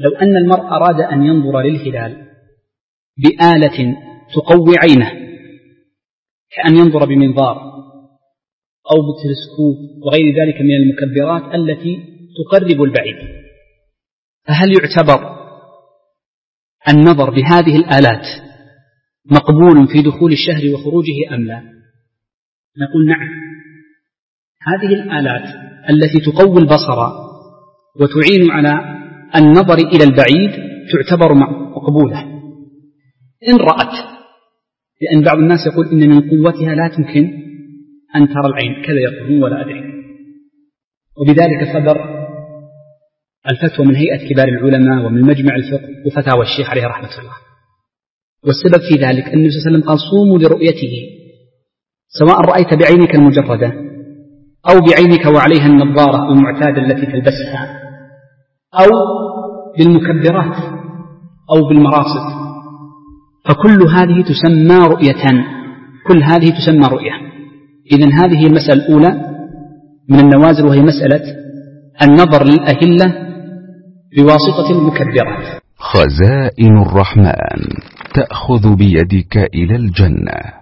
لو أن المرء أراد أن ينظر للهلال بآلة تقوي عينه كأن ينظر بمنظار أو بتلسكوب وغير ذلك من المكبرات التي تقرب البعيد، فهل يعتبر النظر بهذه الآلات مقبول في دخول الشهر وخروجه أم لا؟ نقول نعم، هذه الآلات التي تقوي البصر وتعين على النظر إلى البعيد تعتبر مقبولة إن رأت، لأن بعض الناس يقول إن من قوتها لا تمكن أن ترى العين، كذا يقولون ولا أدري. وبذلك صدر الفتوى من هيئة كبار العلماء ومن مجمع الفقه وفتاوى الشيخ عليه رحمة الله. والسبب في ذلك أن النبي صلى الله عليه وسلم قال صوموا لرؤيته، سواء رأيت بعينك المجردة أو بعينك وعليها النظارة المعتادة التي تلبسها أو بالمكبرات أو بالمراصد، فكل هذه تسمى رؤية، كل هذه تسمى رؤية. إذن هذه المسألة الأولى من النوازل، وهي مسألة النظر للأهلة بواسطة المكبرات. خزائن الرحمن تأخذ بيدك إلى الجنة.